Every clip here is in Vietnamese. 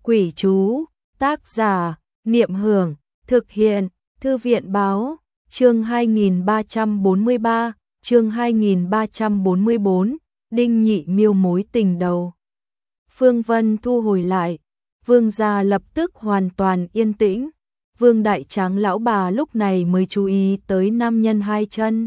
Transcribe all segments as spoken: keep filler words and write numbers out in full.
Quỷ chú, tác giả, Niệm Hưởng, thực hiện, Thư viện báo, chương hai nghìn ba trăm bốn mươi ba, chương hai nghìn ba trăm bốn mươi bốn, Đinh Nhị Miêu mối tình đầu. Phương Vân thu hồi lại, Vương gia lập tức hoàn toàn yên tĩnh. Vương Đại Tráng lão bà lúc này mới chú ý tới nam nhân hai chân.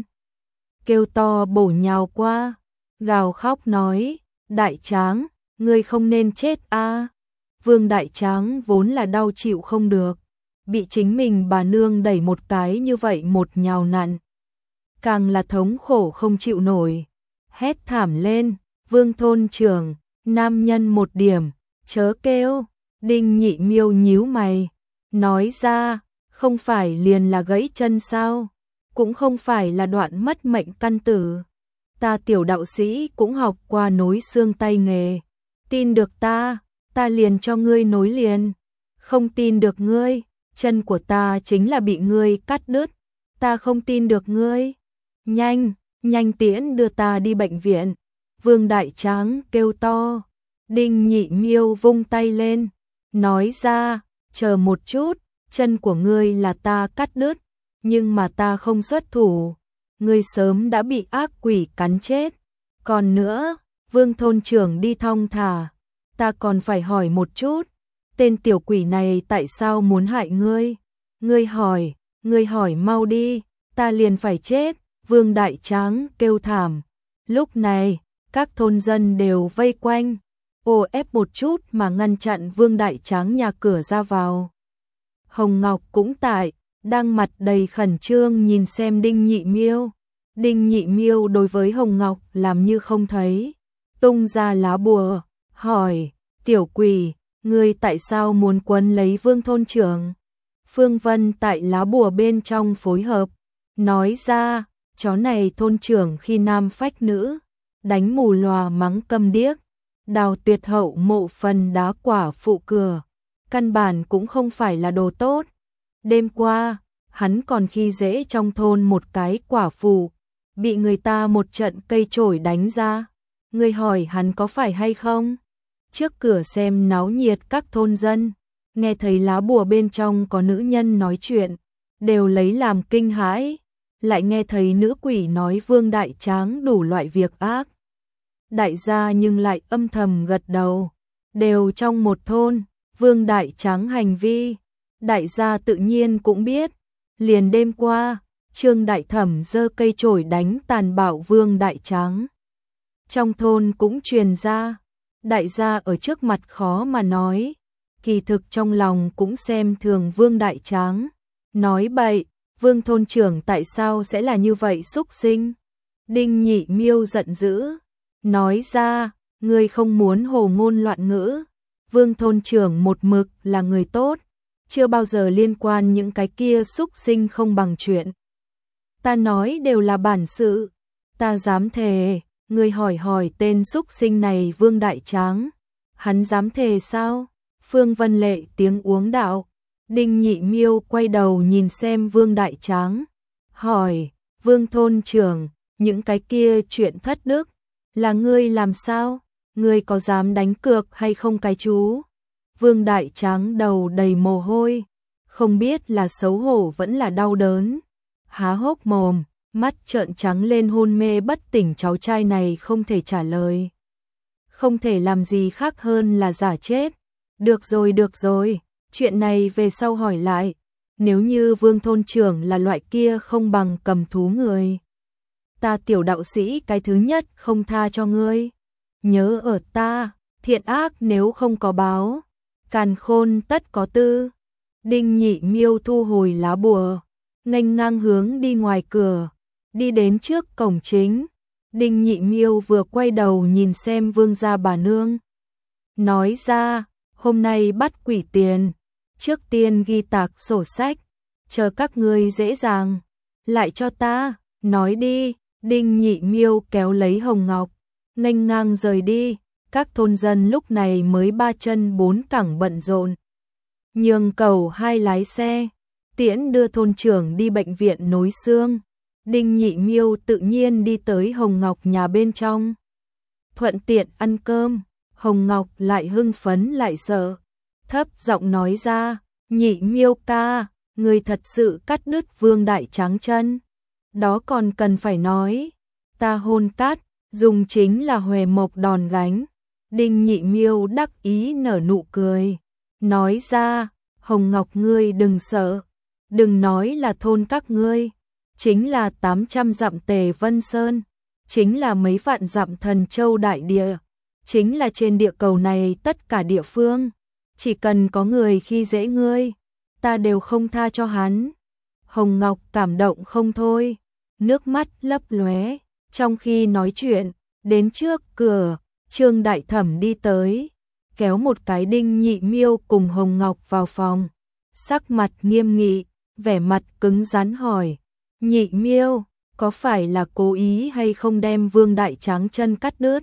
Kêu to bổ nhào qua, gào khóc nói, Đại Tráng, ngươi không nên chết a. Vương Đại Tráng vốn là đau chịu không được, bị chính mình bà nương đẩy một cái như vậy một nhào nặn, càng là thống khổ không chịu nổi, hét thảm lên, Vương thôn trưởng, nam nhân một điểm, chớ kêu. Đinh Nhị Miêu nhíu mày, nói ra, không phải liền là gãy chân sao, cũng không phải là đoạn mất mệnh căn tử. Ta tiểu đạo sĩ cũng học qua nối xương tay nghề, tin được ta, ta liền cho ngươi nối liền, không tin được ngươi, chân của ta chính là bị ngươi cắt đứt, ta không tin được ngươi. Nhanh, nhanh tiễn đưa ta đi bệnh viện. Vương Đại Tráng kêu to. Đinh Nhị Miêu vung tay lên, nói ra, chờ một chút, chân của ngươi là ta cắt đứt, nhưng mà ta không xuất thủ, ngươi sớm đã bị ác quỷ cắn chết. Còn nữa, Vương thôn trưởng đi thong thả, ta còn phải hỏi một chút, tên tiểu quỷ này tại sao muốn hại ngươi? Ngươi hỏi, ngươi hỏi mau đi, ta liền phải chết. Vương Đại Tráng kêu thảm. Lúc này, các thôn dân đều vây quanh, ô ép một chút mà ngăn chặn Vương Đại Tráng nhà cửa ra vào. Hồng Ngọc cũng tại, đang mặt đầy khẩn trương nhìn xem Đinh Nhị Miêu. Đinh Nhị Miêu đối với Hồng Ngọc làm như không thấy, tung ra lá bùa, hỏi, tiểu quỷ, ngươi tại sao muốn quấn lấy Vương thôn trưởng? Phương Vân tại lá bùa bên trong phối hợp, nói ra, chó này thôn trưởng khi nam phách nữ, đánh mù lòa mắng câm điếc, đào tuyệt hậu mộ phần đá quả phụ cửa, căn bản cũng không phải là đồ tốt. Đêm qua, hắn còn khi dễ trong thôn một cái quả phụ, bị người ta một trận cây chổi đánh ra. Người hỏi hắn có phải hay không? Trước cửa xem náo nhiệt các thôn dân, nghe thấy lá bùa bên trong có nữ nhân nói chuyện, đều lấy làm kinh hãi, lại nghe thấy nữ quỷ nói Vương Đại Tráng đủ loại việc ác. Đại gia nhưng lại âm thầm gật đầu, đều trong một thôn, Vương Đại Tráng hành vi, đại gia tự nhiên cũng biết. Liền đêm qua, Trương Đại Thẩm giơ cây chổi đánh tàn bạo Vương Đại Tráng. Trong thôn cũng truyền ra, đại gia ở trước mặt khó mà nói, kỳ thực trong lòng cũng xem thường Vương Đại Tráng. Nói bậy, Vương thôn trưởng tại sao sẽ là như vậy xúc sinh? Đinh Nhị Miêu giận dữ, nói ra, ngươi không muốn hồ ngôn loạn ngữ. Vương thôn trưởng một mực là người tốt, chưa bao giờ liên quan những cái kia xúc sinh không bằng chuyện. Ta nói đều là bản sự, ta dám thề, ngươi hỏi hỏi tên xúc sinh này Vương Đại Tráng, hắn dám thề sao? Phương Vân Lệ tiếng uống đạo. Đinh Nhị Miêu quay đầu nhìn xem Vương Đại Tráng, hỏi, Vương thôn trưởng, những cái kia chuyện thất đức, là ngươi làm sao? Ngươi có dám đánh cược hay không cái chú? Vương Đại Tráng đầu đầy mồ hôi, không biết là xấu hổ vẫn là đau đớn. Há hốc mồm, mắt trợn trắng lên hôn mê bất tỉnh cháu trai này không thể trả lời. Không thể làm gì khác hơn là giả chết. Được rồi được rồi, chuyện này về sau hỏi lại. Nếu như Vương thôn trưởng là loại kia không bằng cầm thú người, ta tiểu đạo sĩ cái thứ nhất không tha cho ngươi. Nhớ ở ta, thiện ác nếu không có báo, càn khôn tất có tư. Đinh Nhị Miêu thu hồi lá bùa, nghênh ngang hướng đi ngoài cửa, đi đến trước cổng chính. Đinh Nhị Miêu vừa quay đầu nhìn xem Vương gia bà nương, nói ra, hôm nay bắt quỷ tiền, trước tiên ghi tạc sổ sách, chờ các ngươi dễ dàng, lại cho ta, nói đi. Đinh Nhị Miêu kéo lấy Hồng Ngọc, nghênh ngang rời đi. Các thôn dân lúc này mới ba chân bốn cẳng bận rộn, nhường cầu hai lái xe, tiễn đưa thôn trưởng đi bệnh viện nối xương. Đinh Nhị Miêu tự nhiên đi tới Hồng Ngọc nhà bên trong, thuận tiện ăn cơm. Hồng Ngọc lại hưng phấn lại sợ, thấp giọng nói ra, Nhị Miêu ca, ngươi thật sự cắt đứt Vương Đại Tráng chân. Đó còn cần phải nói, ta hôn cát, dùng chính là hòe mộc đòn gánh. Đinh Nhị Miêu đắc ý nở nụ cười, nói ra, Hồng Ngọc ngươi đừng sợ, đừng nói là thôn các ngươi, chính là tám trăm dặm Tề Vân Sơn, chính là mấy vạn dặm Thần Châu đại địa, chính là trên địa cầu này tất cả địa phương, chỉ cần có người khi dễ ngươi, ta đều không tha cho hắn. Hồng Ngọc cảm động không thôi, nước mắt lấp lóe, trong khi nói chuyện, đến trước cửa, Trương Đại Thẩm đi tới, kéo một cái Đinh Nhị Miêu cùng Hồng Ngọc vào phòng, sắc mặt nghiêm nghị, vẻ mặt cứng rắn hỏi, Nhị Miêu, có phải là cố ý hay không đem Vương Đại Tráng chân cắt đứt?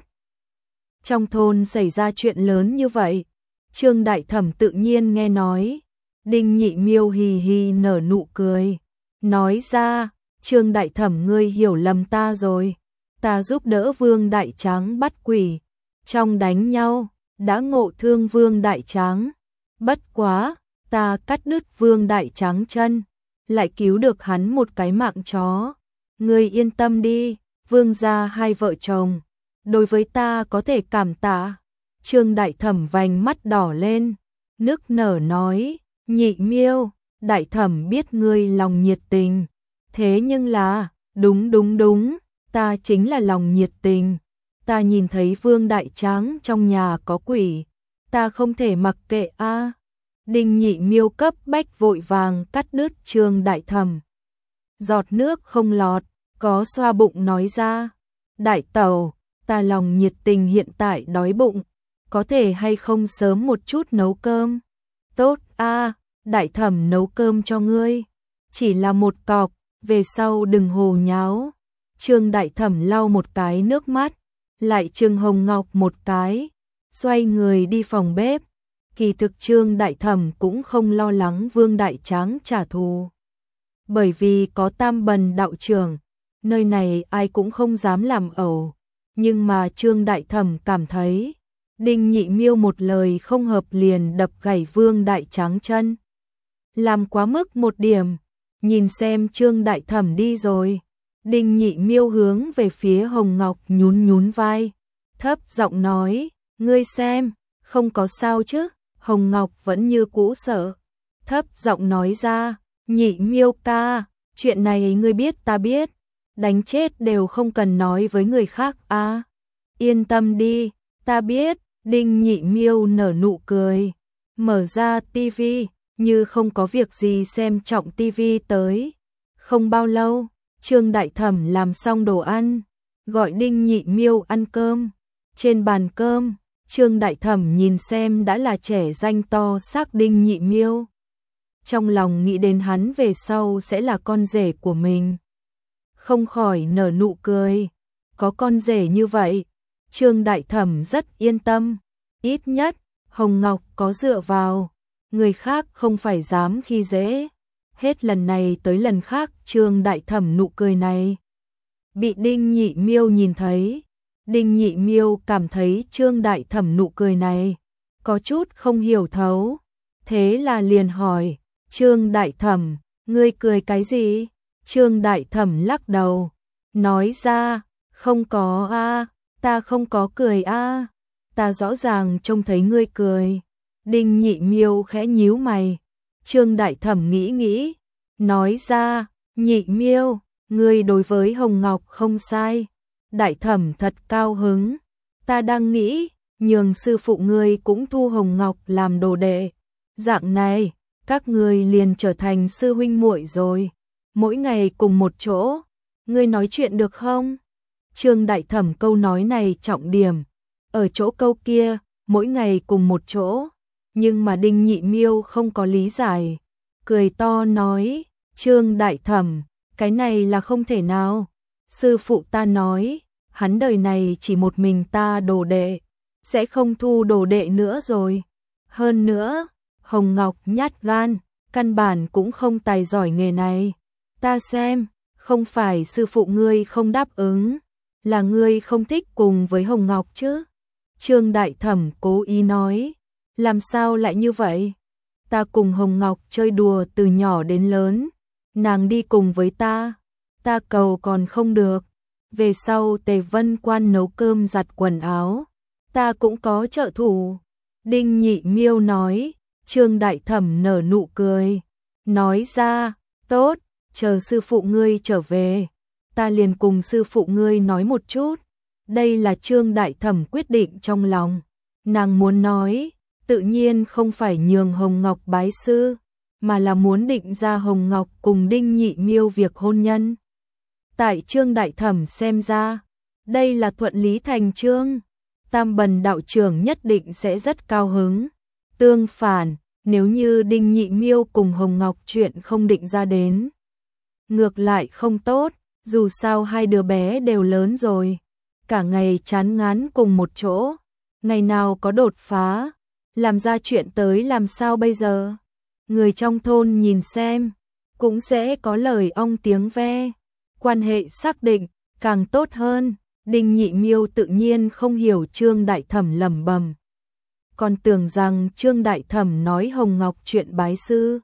Trong thôn xảy ra chuyện lớn như vậy, Trương Đại Thẩm tự nhiên nghe nói, Đinh Nhị Miêu hì hì nở nụ cười, nói ra, Trương Đại Thẩm ngươi hiểu lầm ta rồi, ta giúp đỡ Vương Đại Tráng bắt quỷ, trong đánh nhau, đã ngộ thương Vương Đại Tráng, bất quá, ta cắt đứt Vương Đại Tráng chân, lại cứu được hắn một cái mạng chó. Ngươi yên tâm đi, Vương gia hai vợ chồng, đối với ta có thể cảm tạ. Trương Đại Thẩm vành mắt đỏ lên, nức nở nói, Nhị Miêu, Đại Thẩm biết ngươi lòng nhiệt tình, thế nhưng là, đúng đúng đúng, ta chính là lòng nhiệt tình. Ta nhìn thấy Vương Đại Tráng trong nhà có quỷ, ta không thể mặc kệ a. À. Đinh Nhị Miêu cấp bách vội vàng cắt đứt Trương Đại Thẩm. Giọt nước không lọt, có xoa bụng nói ra, Đại Tẩu, ta lòng nhiệt tình hiện tại đói bụng, có thể hay không sớm một chút nấu cơm? Tốt a, à, Đại Thẩm nấu cơm cho ngươi, chỉ là một cọc, về sau đừng hồ nháo. Trương Đại Thẩm lau một cái nước mắt, lại trừng Hồng Ngọc một cái, xoay người đi phòng bếp. Kỳ thực Trương Đại Thẩm cũng không lo lắng Vương Đại Tráng trả thù. Bởi vì có Tam Bần đạo trưởng, nơi này ai cũng không dám làm ẩu. Nhưng mà Trương Đại Thẩm cảm thấy, Đinh Nhị Miêu một lời không hợp liền đập gãy Vương Đại Tráng chân. Làm quá mức một điểm, nhìn xem Trương Đại Thẩm đi rồi. Đinh Nhị Miêu hướng về phía Hồng Ngọc nhún nhún vai, thấp giọng nói, ngươi xem, không có sao chứ? Hồng Ngọc vẫn như cũ sợ, thấp giọng nói ra, Nhị Miêu ca, chuyện này ngươi biết ta biết, đánh chết đều không cần nói với người khác a. À, yên tâm đi, ta biết. Đinh Nhị Miêu nở nụ cười, mở ra tivi, như không có việc gì xem trọng tivi tới. Không bao lâu, Trương Đại Thẩm làm xong đồ ăn, gọi Đinh Nhị Miêu ăn cơm. Trên bàn cơm, Trương Đại Thẩm nhìn xem đã là trẻ danh to xác Đinh Nhị Miêu. Trong lòng nghĩ đến hắn về sau sẽ là con rể của mình. Không khỏi nở nụ cười, có con rể như vậy, Trương Đại Thẩm rất yên tâm, ít nhất, Hồng Ngọc có dựa vào, người khác không phải dám khi dễ. Hết lần này tới lần khác Trương Đại Thẩm nụ cười này bị Đinh Nhị Miêu nhìn thấy. Đinh Nhị Miêu cảm thấy Trương Đại Thẩm nụ cười này có chút không hiểu thấu, thế là liền hỏi, Trương Đại Thẩm, ngươi cười cái gì? Trương Đại Thẩm lắc đầu, nói ra, không có a, ta không có cười a, ta rõ ràng trông thấy ngươi cười. Đinh Nhị Miêu khẽ nhíu mày, Trương Đại Thẩm nghĩ nghĩ, nói ra, Nhị Miêu, ngươi đối với Hồng Ngọc không sai. Đại Thẩm thật cao hứng, ta đang nghĩ, nhường sư phụ ngươi cũng thu Hồng Ngọc làm đồ đệ. Dạng này, các ngươi liền trở thành sư huynh muội rồi, mỗi ngày cùng một chỗ, ngươi nói chuyện được không? Trương Đại Thẩm câu nói này trọng điểm, ở chỗ câu kia, mỗi ngày cùng một chỗ, nhưng mà Đinh Nhị Miêu không có lý giải, cười to nói, Trương Đại Thẩm, cái này là không thể nào. Sư phụ ta nói, hắn đời này chỉ một mình ta đồ đệ, sẽ không thu đồ đệ nữa rồi. Hơn nữa, Hồng Ngọc nhát gan, căn bản cũng không tài giỏi nghề này. Ta xem, không phải sư phụ ngươi không đáp ứng, là ngươi không thích cùng với Hồng Ngọc chứ. Trương Đại Thẩm cố ý nói, Làm sao lại như vậy? Ta cùng Hồng Ngọc chơi đùa từ nhỏ đến lớn, nàng đi cùng với ta, ta cầu còn không được. Về sau Tề Vân Quan nấu cơm giặt quần áo, ta cũng có trợ thủ. Đinh Nhị Miêu nói. Trương Đại Thẩm nở nụ cười, nói ra, tốt, chờ sư phụ ngươi trở về, ta liền cùng sư phụ ngươi nói một chút. Đây là Trương Đại Thẩm quyết định trong lòng, nàng muốn nói, tự nhiên không phải nhường Hồng Ngọc bái sư, mà là muốn định ra Hồng Ngọc cùng Đinh Nhị Miêu việc hôn nhân. Tại Trương Đại Thẩm xem ra, đây là thuận lý thành chương, Tam Bần đạo trưởng nhất định sẽ rất cao hứng. Tương phản, nếu như Đinh Nhị Miêu cùng Hồng Ngọc chuyện không định ra đến, ngược lại không tốt, dù sao hai đứa bé đều lớn rồi, cả ngày chán ngán cùng một chỗ, ngày nào có đột phá, làm ra chuyện tới làm sao bây giờ? Người trong thôn nhìn xem, cũng sẽ có lời ong tiếng ve, quan hệ xác định, càng tốt hơn. Đinh Nhị Miêu tự nhiên không hiểu Trương Đại Thẩm lẩm bẩm, còn tưởng rằng Trương Đại Thẩm nói Hồng Ngọc chuyện bái sư.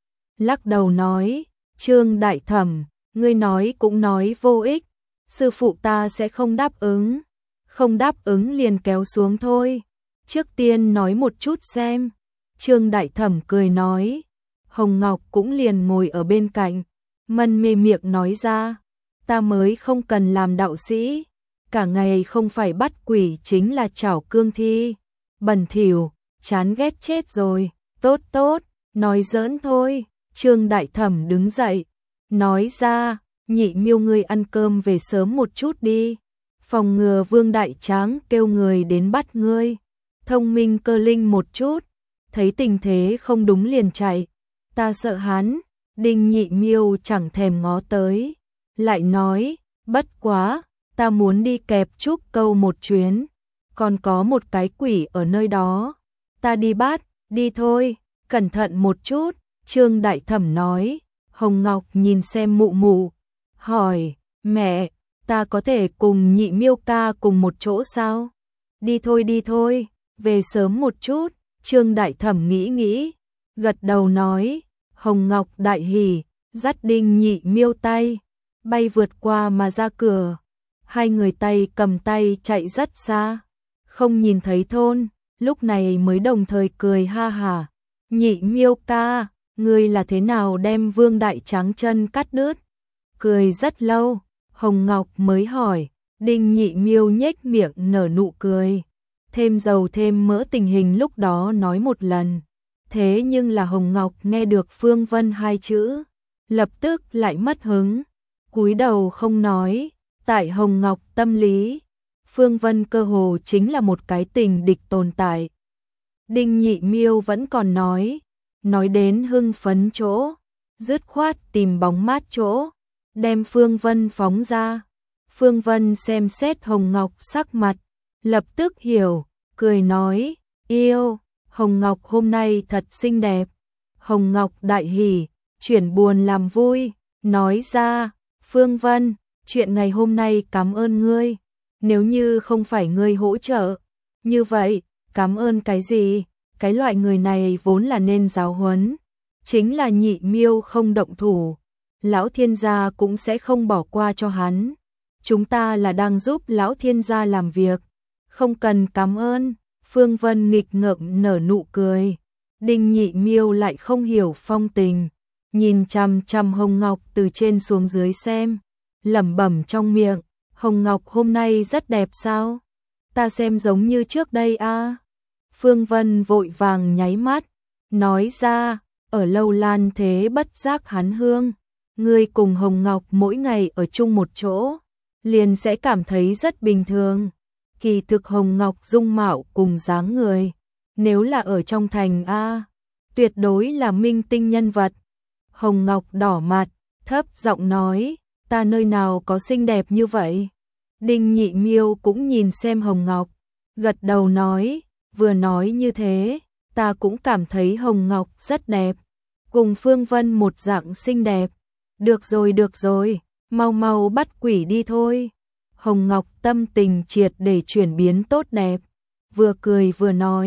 Lắc đầu nói, Trương Đại Thẩm, ngươi nói cũng nói vô ích, sư phụ ta sẽ không đáp ứng, không đáp ứng liền kéo xuống thôi. Trước tiên nói một chút xem. Trương Đại Thẩm cười nói. Hồng Ngọc cũng liền ngồi ở bên cạnh, mân mê miệng nói ra, ta mới không cần làm đạo sĩ, cả ngày không phải bắt quỷ chính là chảo cương thi, bẩn thỉu, chán ghét chết rồi. Tốt tốt, nói giỡn thôi. Trương Đại Thẩm đứng dậy, nói ra, Nhị Miêu ngươi ăn cơm về sớm một chút đi, phòng ngừa Vương Đại Tráng kêu người đến bắt ngươi. Thông minh cơ linh một chút, thấy tình thế không đúng liền chạy, ta sợ hắn. Đinh Nhị Miêu chẳng thèm ngó tới, lại nói, bất quá, ta muốn đi kẹp Trúc Câu một chuyến, còn có một cái quỷ ở nơi đó, ta đi bắt. Đi thôi, cẩn thận một chút. Trương Đại Thẩm nói. Hồng Ngọc nhìn xem mụ mụ, hỏi, mẹ, ta có thể cùng Nhị Miêu ca cùng một chỗ sao? Đi thôi đi thôi, về sớm một chút. Trương Đại Thẩm nghĩ nghĩ, gật đầu nói. Hồng Ngọc đại hỉ, dắt Đinh Nhị Miêu tay, bay vượt qua mà ra cửa. Hai người tay cầm tay chạy rất xa, không nhìn thấy thôn, lúc này mới đồng thời cười ha hả. Nhị Miêu ca, ngươi là thế nào đem Vương Đại Tráng chân cắt đứt? Cười rất lâu, Hồng Ngọc mới hỏi. Đinh Nhị Miêu nhếch miệng nở nụ cười, thêm dầu thêm mỡ tình hình lúc đó nói một lần. Thế nhưng là Hồng Ngọc nghe được Phương Vân hai chữ, lập tức lại mất hứng, cúi đầu không nói. Tại Hồng Ngọc tâm lý, Phương Vân cơ hồ chính là một cái tình địch tồn tại. Đinh Nhị Miêu vẫn còn nói, nói đến hưng phấn chỗ, dứt khoát tìm bóng mát chỗ, đem Phương Vân phóng ra. Phương Vân xem xét Hồng Ngọc sắc mặt, lập tức hiểu, cười nói, yêu, Hồng Ngọc hôm nay thật xinh đẹp. Hồng Ngọc đại hỉ, chuyển buồn làm vui, nói ra, Phương Vân, chuyện ngày hôm nay cảm ơn ngươi, nếu như không phải ngươi hỗ trợ, như vậy, cảm ơn cái gì, cái loại người này vốn là nên giáo huấn, chính là Nhị Miêu không động thủ, Lão Thiên gia cũng sẽ không bỏ qua cho hắn, chúng ta là đang giúp Lão Thiên gia làm việc, không cần cảm ơn. Phương Vân nghịch ngợm nở nụ cười. Đinh Nhị Miêu lại không hiểu phong tình, nhìn chằm chằm Hồng Ngọc từ trên xuống dưới xem, lẩm bẩm trong miệng, Hồng Ngọc hôm nay rất đẹp sao? Ta xem giống như trước đây a. À? Phương Vân vội vàng nháy mắt, nói ra, ở lâu lan thế bất giác hắn hương, ngươi cùng Hồng Ngọc mỗi ngày ở chung một chỗ, liền sẽ cảm thấy rất bình thường. Kỳ thực Hồng Ngọc dung mạo cùng dáng người, nếu là ở trong thành a, tuyệt đối là minh tinh nhân vật. Hồng Ngọc đỏ mặt, thấp giọng nói, ta nơi nào có xinh đẹp như vậy? Đinh Nhị Miêu cũng nhìn xem Hồng Ngọc, gật đầu nói, vừa nói như thế, ta cũng cảm thấy Hồng Ngọc rất đẹp, cùng Phương Vân một dạng xinh đẹp. Được rồi được rồi, mau mau bắt quỷ đi thôi. Hồng Ngọc tâm tình triệt để chuyển biến tốt đẹp, vừa cười vừa nói,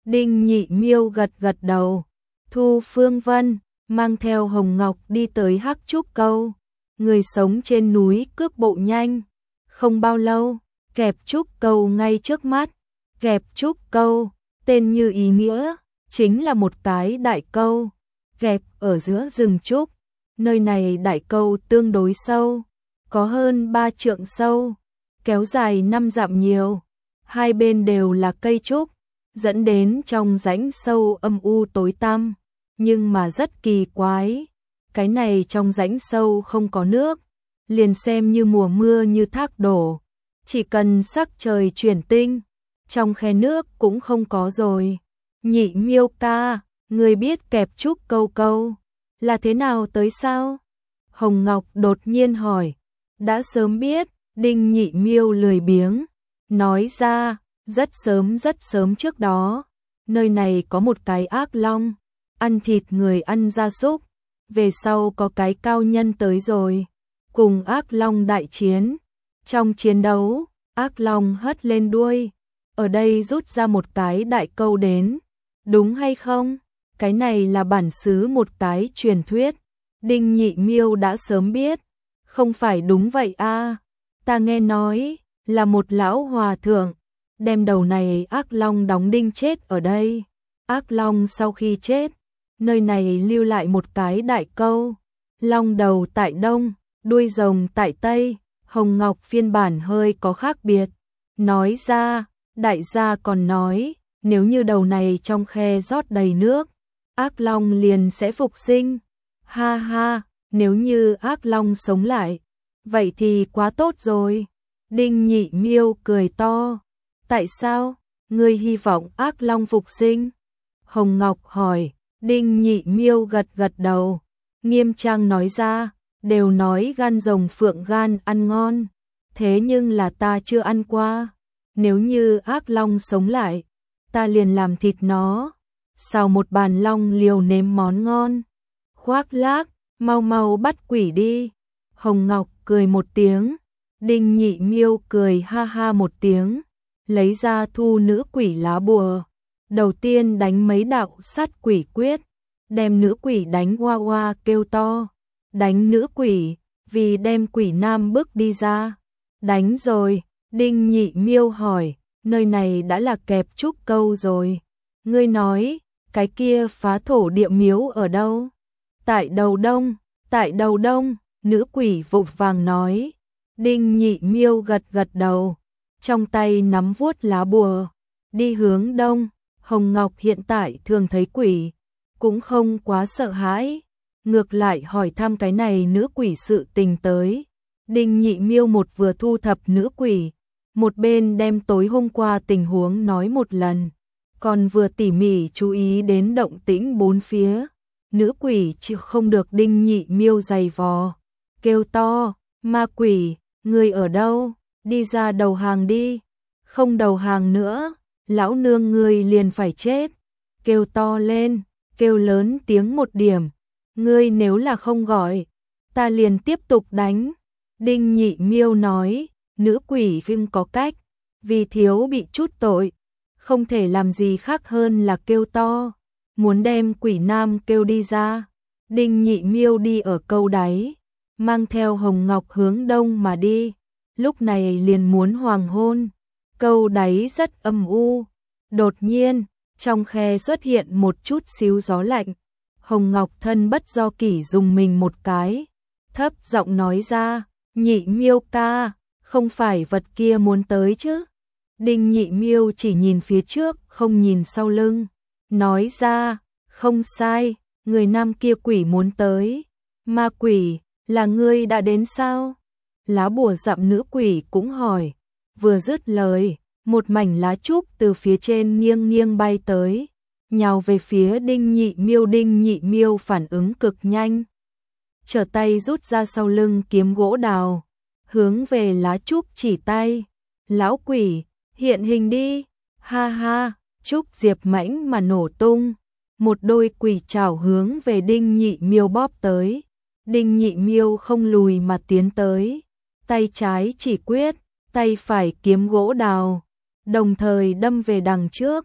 Đinh Nhị Miêu gật gật đầu. Thu Phương Vân mang theo Hồng Ngọc đi tới Hắc Trúc Câu. Người sống trên núi cước bộ nhanh. Không bao lâu, Kẹp Trúc Câu ngay trước mắt. Kẹp Trúc Câu, tên như ý nghĩa, chính là một cái đại câu. Kẹp ở giữa rừng trúc. Nơi này đại câu tương đối sâu, có hơn ba trượng sâu, kéo dài năm dặm nhiều. Hai bên đều là cây trúc, dẫn đến trong rãnh sâu âm u tối tăm. Nhưng mà rất kỳ quái, cái này trong rãnh sâu không có nước, liền xem như mùa mưa như thác đổ. Chỉ cần sắc trời chuyển tinh, trong khe nước cũng không có rồi. Nhị Miêu ca, người biết Kẹp Trúc Câu câu là thế nào tới sao? Hồng Ngọc đột nhiên hỏi. Đã sớm biết, Đinh Nhị Miêu lười biếng nói ra, rất sớm rất sớm trước đó, nơi này có một cái ác long, ăn thịt người ăn gia súc, về sau có cái cao nhân tới rồi, cùng ác long đại chiến. Trong chiến đấu, ác long hất lên đuôi, ở đây rút ra một cái đại câu đến, đúng hay không? Cái này là bản xứ một cái truyền thuyết. Đinh Nhị Miêu đã sớm biết. Không phải đúng vậy a à. Ta nghe nói là một lão hòa thượng đem đầu này ác long đóng đinh chết ở đây. Ác long sau khi chết, nơi này lưu lại một cái đại câu. Long đầu tại đông, đuôi rồng tại tây. Hồng Ngọc phiên bản hơi có khác biệt. Nói ra, đại gia còn nói, nếu như đầu này trong khe rót đầy nước, ác long liền sẽ phục sinh. Ha ha, nếu như ác long sống lại, vậy thì quá tốt rồi. Đinh Nhị Miêu cười to. Tại sao, ngươi hy vọng ác long phục sinh? Hồng Ngọc hỏi. Đinh Nhị Miêu gật gật đầu, nghiêm trang nói ra, đều nói gan rồng phượng gan ăn ngon, thế nhưng là ta chưa ăn qua. Nếu như ác long sống lại, ta liền làm thịt nó, xào một bàn long liều nếm món ngon. Khoác lác, mau mau bắt quỷ đi. Hồng Ngọc cười một tiếng, Đinh Nhị Miêu cười ha ha một tiếng, lấy ra thu nữ quỷ lá bùa. Đầu tiên đánh mấy đạo sát quỷ quyết, đem nữ quỷ đánh oa oa kêu to. Đánh nữ quỷ, vì đem quỷ nam bước đi ra. Đánh rồi, Đinh Nhị Miêu hỏi, nơi này đã là Kẹp Trúc Câu rồi. Ngươi nói, cái kia phá thổ địa miếu ở đâu? Tại đầu đông, tại đầu đông, nữ quỷ vội vàng nói. Đinh Nhị Miêu gật gật đầu, trong tay nắm vuốt lá bùa, đi hướng đông. Hồng Ngọc hiện tại thường thấy quỷ, cũng không quá sợ hãi, ngược lại hỏi thăm cái này nữ quỷ sự tình tới. Đinh Nhị Miêu một vừa thu thập nữ quỷ, một bên đem tối hôm qua tình huống nói một lần, còn vừa tỉ mỉ chú ý đến động tĩnh bốn phía. Nữ quỷ chịu không được Đinh Nhị Miêu giày vò, kêu to, ma quỷ, người ở đâu, đi ra đầu hàng đi, không đầu hàng nữa, lão nương ngươi liền phải chết. Kêu to lên, kêu lớn tiếng một điểm, ngươi nếu là không gọi, ta liền tiếp tục đánh. Đinh Nhị Miêu nói, nữ quỷ không có cách, vì thiếu bị chút tội, không thể làm gì khác hơn là kêu to, muốn đem quỷ nam kêu đi ra. Đinh Nhị Miêu đi ở câu đáy, mang theo Hồng Ngọc hướng đông mà đi, lúc này liền muốn hoàng hôn. Câu đáy rất âm u, đột nhiên, trong khe xuất hiện một chút xíu gió lạnh. Hồng Ngọc thân bất do kỷ dùng mình một cái, thấp giọng nói ra, Nhị Miêu ca, không phải vật kia muốn tới chứ? Đinh Nhị Miêu chỉ nhìn phía trước, không nhìn sau lưng, nói ra, không sai, người nam kia quỷ muốn tới. Ma quỷ, là ngươi đã đến sao? Lá bùa dặm nữ quỷ cũng hỏi. Vừa dứt lời, một mảnh lá trúc từ phía trên nghiêng nghiêng bay tới, nhào về phía Đinh Nhị Miêu. Đinh Nhị Miêu phản ứng cực nhanh, trở tay rút ra sau lưng kiếm gỗ đào, hướng về lá trúc chỉ tay. Lão quỷ, hiện hình đi. Ha ha, trúc diệp mãnh mà nổ tung, một đôi quỷ trảo hướng về Đinh Nhị Miêu bóp tới. Đinh Nhị Miêu không lùi mà tiến tới, tay trái chỉ quyết, tay phải kiếm gỗ đào, đồng thời đâm về đằng trước.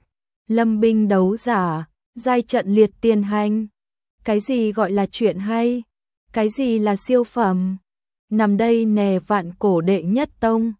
Lâm binh đấu giả, giai trận liệt tiền hành. Cái gì gọi là chuyện hay? Cái gì là siêu phẩm? Nằm đây nè vạn cổ đệ nhất tông.